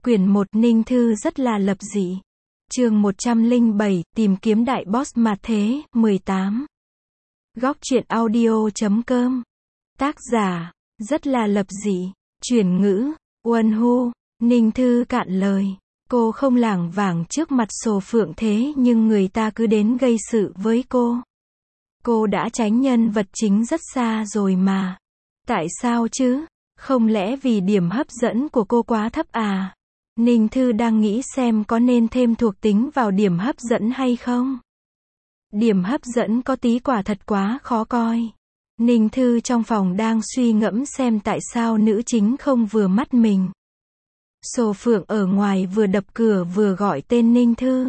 Quyển 1 Ninh Thư rất là lập dị. Chương 107, tìm kiếm đại boss mà thế, 18. Góc truyện audio.com. Tác giả, rất là lập dị. Chuyển ngữ, Uân Hu. Ninh Thư cạn lời. Cô không lảng vảng trước mặt Sồ Phượng thế nhưng người ta cứ đến gây sự với cô. Cô đã tránh nhân vật chính rất xa rồi mà. Tại sao chứ? Không lẽ vì điểm hấp dẫn của cô quá thấp à? Ninh Thư đang nghĩ xem có nên thêm thuộc tính vào điểm hấp dẫn hay không. Điểm hấp dẫn có tí quả thật quá khó coi. Ninh Thư trong phòng đang suy ngẫm xem tại sao nữ chính không vừa mắt mình. Sồ Phượng ở ngoài vừa đập cửa vừa gọi tên Ninh Thư.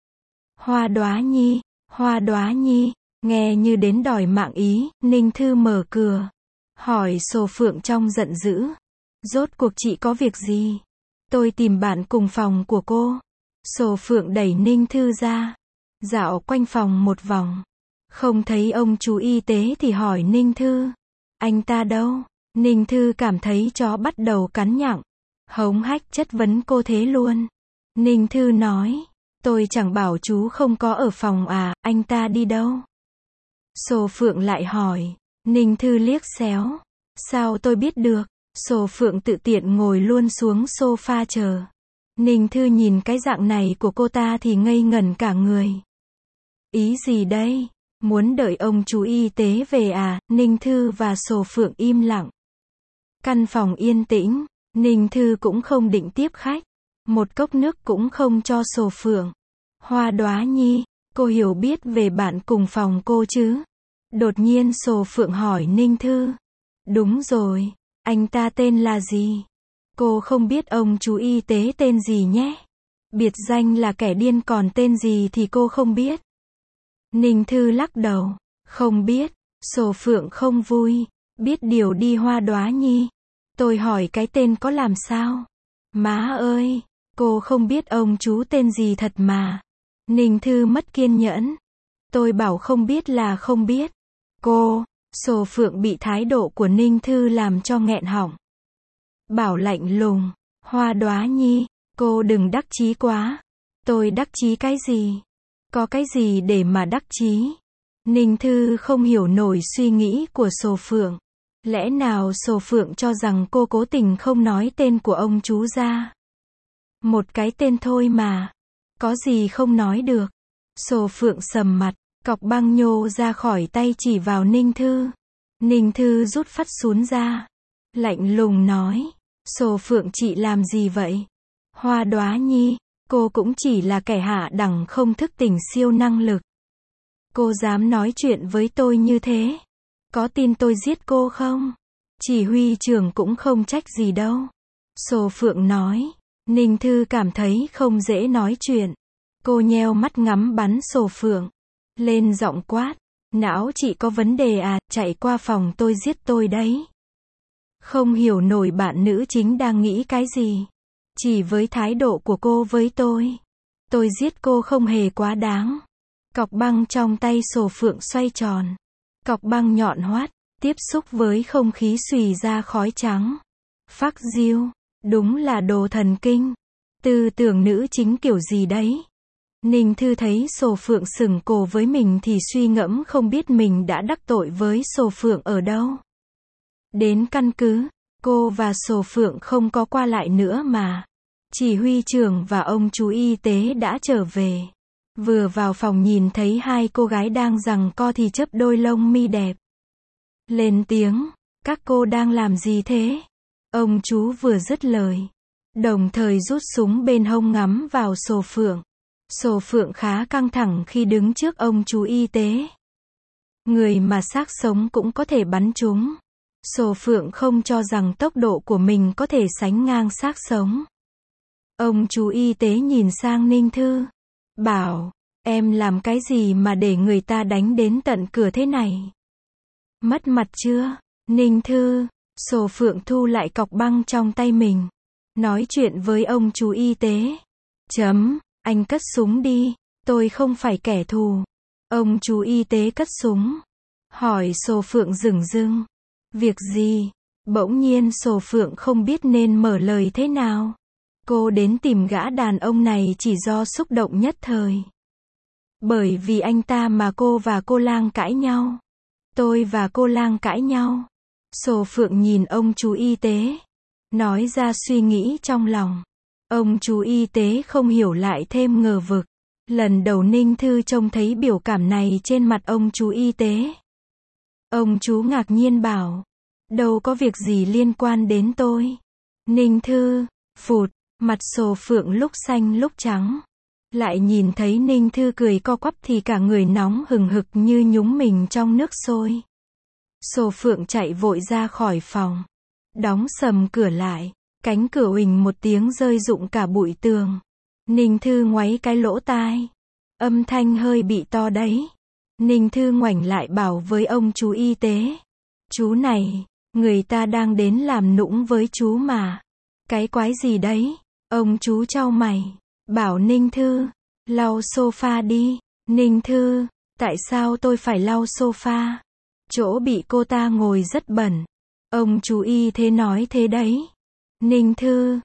Hoa Đóa Nhi, Hoa Đóa Nhi, nghe như đến đòi mạng ý. Ninh Thư mở cửa, hỏi Sồ Phượng trong giận dữ. Rốt cuộc chị có việc gì? Tôi tìm bạn cùng phòng của cô. Sồ Phượng đẩy Ninh Thư ra, dạo quanh phòng một vòng. Không thấy ông chú y tế thì hỏi Ninh Thư. Anh ta đâu? Ninh Thư cảm thấy chó bắt đầu cắn nhặng. Hống hách chất vấn cô thế luôn. Ninh Thư nói, tôi chẳng bảo chú không có ở phòng à, anh ta đi đâu? Sồ Phượng lại hỏi. Ninh Thư liếc xéo. Sao tôi biết được? Sồ Phượng tự tiện ngồi luôn xuống sofa chờ. Ninh Thư nhìn cái dạng này của cô ta thì ngây ngẩn cả người. Ý gì đây? Muốn đợi ông chú y tế về à? Ninh Thư và Sồ Phượng im lặng. Căn phòng yên tĩnh. Ninh Thư cũng không định tiếp khách. Một cốc nước cũng không cho Sồ Phượng. Hoa Đóa Nhi, cô hiểu biết về bạn cùng phòng cô chứ? Đột nhiên Sồ Phượng hỏi Ninh Thư. Đúng rồi. Anh ta tên là gì? Cô không biết ông chú y tế tên gì nhé. Biệt danh là kẻ điên còn tên gì thì cô không biết. Ninh Thư lắc đầu. Không biết. Sồ Phượng không vui. Biết điều đi Hoa Đóa Nhi. Tôi hỏi cái tên có làm sao? Má ơi, cô không biết ông chú tên gì thật mà. Ninh Thư mất kiên nhẫn. Tôi bảo không biết là không biết. Cô, Sồ Phượng bị thái độ của Ninh Thư làm cho nghẹn họng. Bảo lạnh lùng, Hoa Đóa Nhi, cô đừng đắc chí quá. Tôi đắc chí cái gì? Có cái gì để mà đắc chí? Ninh Thư không hiểu nổi suy nghĩ của Sồ Phượng. Lẽ nào Sồ Phượng cho rằng cô cố tình không nói tên của ông chú ra? Một cái tên thôi mà. Có gì không nói được. Sồ Phượng sầm mặt, cọc băng nhô ra khỏi tay chỉ vào Ninh Thư. Ninh Thư rút phát sún ra. Lạnh lùng nói. Sồ Phượng chị làm gì vậy? Hoa Đóa Nhi, cô cũng chỉ là kẻ hạ đẳng không thức tỉnh siêu năng lực. Cô dám nói chuyện với tôi như thế? Có tin tôi giết cô không? Chỉ huy trưởng cũng không trách gì đâu. Sồ Phượng nói. Ninh Thư cảm thấy không dễ nói chuyện. Cô nheo mắt ngắm bắn Sồ Phượng. Lên giọng quát. Não chị có vấn đề à, chạy qua phòng tôi giết tôi đấy. Không hiểu nổi bạn nữ chính đang nghĩ cái gì. Chỉ với thái độ của cô với tôi giết cô không hề quá đáng. Cọc băng trong tay Sồ Phượng xoay tròn. Cọc băng nhọn hoắt, tiếp xúc với không khí xùy ra khói trắng. Phắc diêu, đúng là đồ thần kinh. Tư tưởng nữ chính kiểu gì đấy. Ninh Thư thấy Sồ Phượng sừng cổ với mình thì suy ngẫm không biết mình đã đắc tội với Sồ Phượng ở đâu. Đến căn cứ, cô và Sồ Phượng không có qua lại nữa mà. Chỉ huy trưởng và ông chú y tế đã trở về. Vừa vào phòng nhìn thấy hai cô gái đang giằng co thì chớp đôi lông mi đẹp. Lên tiếng, các cô đang làm gì thế? Ông chú vừa dứt lời, đồng thời rút súng bên hông ngắm vào Sồ Phượng. Sồ Phượng khá căng thẳng khi đứng trước ông chú y tế. Người mà xác sống cũng có thể bắn trúng. Sồ Phượng không cho rằng tốc độ của mình có thể sánh ngang xác sống. Ông chú y tế nhìn sang Ninh Thư. Bảo, em làm cái gì mà để người ta đánh đến tận cửa thế này? Mất mặt chưa? Ninh Thư. Sồ Phượng thu lại cọc băng trong tay mình. Nói chuyện với ông chú y tế. Anh cất súng đi. Tôi không phải kẻ thù. Ông chú y tế cất súng. Hỏi Sồ Phượng dửng dưng. Việc gì? Bỗng nhiên Sồ Phượng không biết nên mở lời thế nào. Cô đến tìm gã đàn ông này chỉ do xúc động nhất thời. Bởi vì anh ta mà cô và cô Lang cãi nhau. Tôi và cô Lang cãi nhau. Sổ Phượng nhìn ông chú y tế. Nói ra suy nghĩ trong lòng. Ông chú y tế không hiểu lại thêm ngờ vực. Lần đầu Ninh Thư trông thấy biểu cảm này trên mặt ông chú y tế. Ông chú ngạc nhiên bảo. Đâu có việc gì liên quan đến tôi. Ninh Thư, phụt, mặt Sổ Phượng lúc xanh lúc trắng. Lại nhìn thấy Ninh Thư cười co quắp thì cả người nóng hừng hực như nhúng mình trong nước sôi. Sổ Phượng chạy vội ra khỏi phòng. Đóng sầm cửa lại. Cánh cửa huỳnh một tiếng rơi rụng cả bụi tường. Ninh Thư ngoáy cái lỗ tai. Âm thanh hơi bị to đấy. Ninh Thư ngoảnh lại bảo với ông chú y tế. Chú này, người ta đang đến làm nũng với chú mà. Cái quái gì đấy? Ông chú chau mày. Bảo Ninh Thư, lau sofa đi. Ninh Thư, tại sao tôi phải lau sofa? Chỗ bị cô ta ngồi rất bẩn. Ông chú y thế nói thế đấy. Ninh Thư,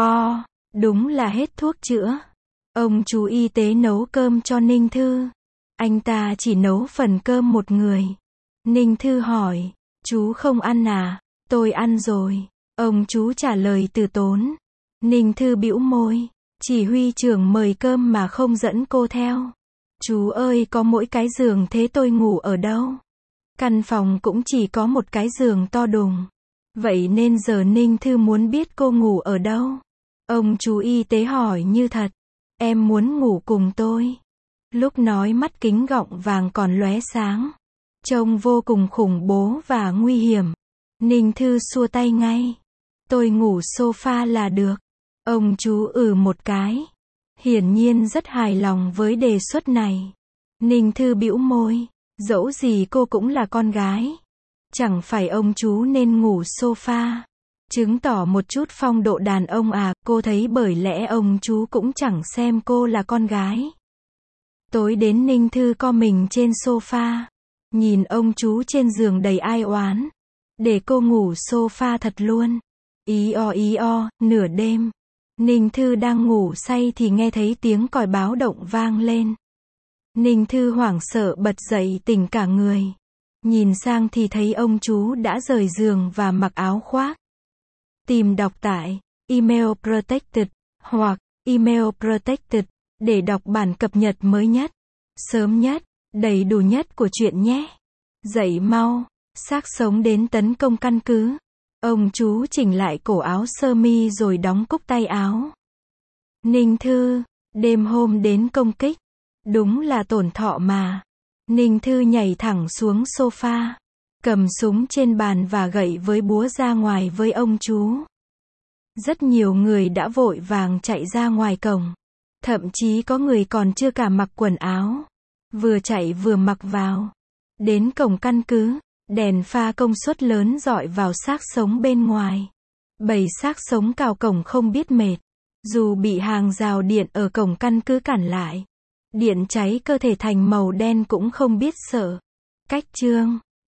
đúng là hết thuốc chữa. Ông chú y tế nấu cơm cho Ninh Thư. Anh ta chỉ nấu phần cơm một người. Ninh Thư hỏi, chú không ăn à? Tôi ăn rồi. Ông chú trả lời từ tốn. Ninh Thư bĩu môi. Chỉ huy trưởng mời cơm mà không dẫn cô theo. Chú ơi, có mỗi cái giường thế tôi ngủ ở đâu? Căn phòng cũng chỉ có một cái giường to đùng. Vậy nên giờ Ninh Thư muốn biết cô ngủ ở đâu. Ông chú y tế hỏi như thật. Em muốn ngủ cùng tôi. Lúc nói mắt kính gọng vàng còn lóe sáng. Trông vô cùng khủng bố và nguy hiểm. Ninh Thư xua tay ngay. Tôi ngủ sofa là được. Ông chú một cái. Hiển nhiên rất hài lòng với đề xuất này. Ninh Thư bĩu môi. Dẫu gì cô cũng là con gái. Chẳng phải ông chú nên ngủ sofa. Chứng tỏ một chút phong độ đàn ông à, cô thấy bởi lẽ ông chú cũng chẳng xem cô là con gái. Tối đến Ninh Thư co mình trên sofa. Nhìn ông chú trên giường đầy ai oán. Để cô ngủ sofa thật luôn. Ý o, nửa đêm. Ninh Thư đang ngủ say thì nghe thấy tiếng còi báo động vang lên. Ninh Thư hoảng sợ bật dậy tỉnh cả người. Nhìn sang thì thấy ông chú đã rời giường và mặc áo khoác. Tìm đọc tại Email Protected hoặc Email Protected để đọc bản cập nhật mới nhất, sớm nhất, đầy đủ nhất của truyện nhé. Dậy mau, xác sống đến tấn công căn cứ. Ông chú chỉnh lại cổ áo sơ mi rồi đóng cúc tay áo. Ninh Thư, đêm hôm đến công kích. Đúng là tổn thọ mà. Ninh Thư nhảy thẳng xuống sofa. Cầm súng trên bàn và gậy với búa ra ngoài với ông chú. Rất nhiều người đã vội vàng chạy ra ngoài cổng. Thậm chí có người còn chưa cả mặc quần áo. Vừa chạy vừa mặc vào. Đến cổng căn cứ, đèn pha công suất lớn rọi vào xác sống bên ngoài. Bầy xác sống cào cổng không biết mệt. Dù bị hàng rào điện ở cổng căn cứ cản lại. Điện cháy cơ thể thành màu đen cũng không biết sợ. Cách chương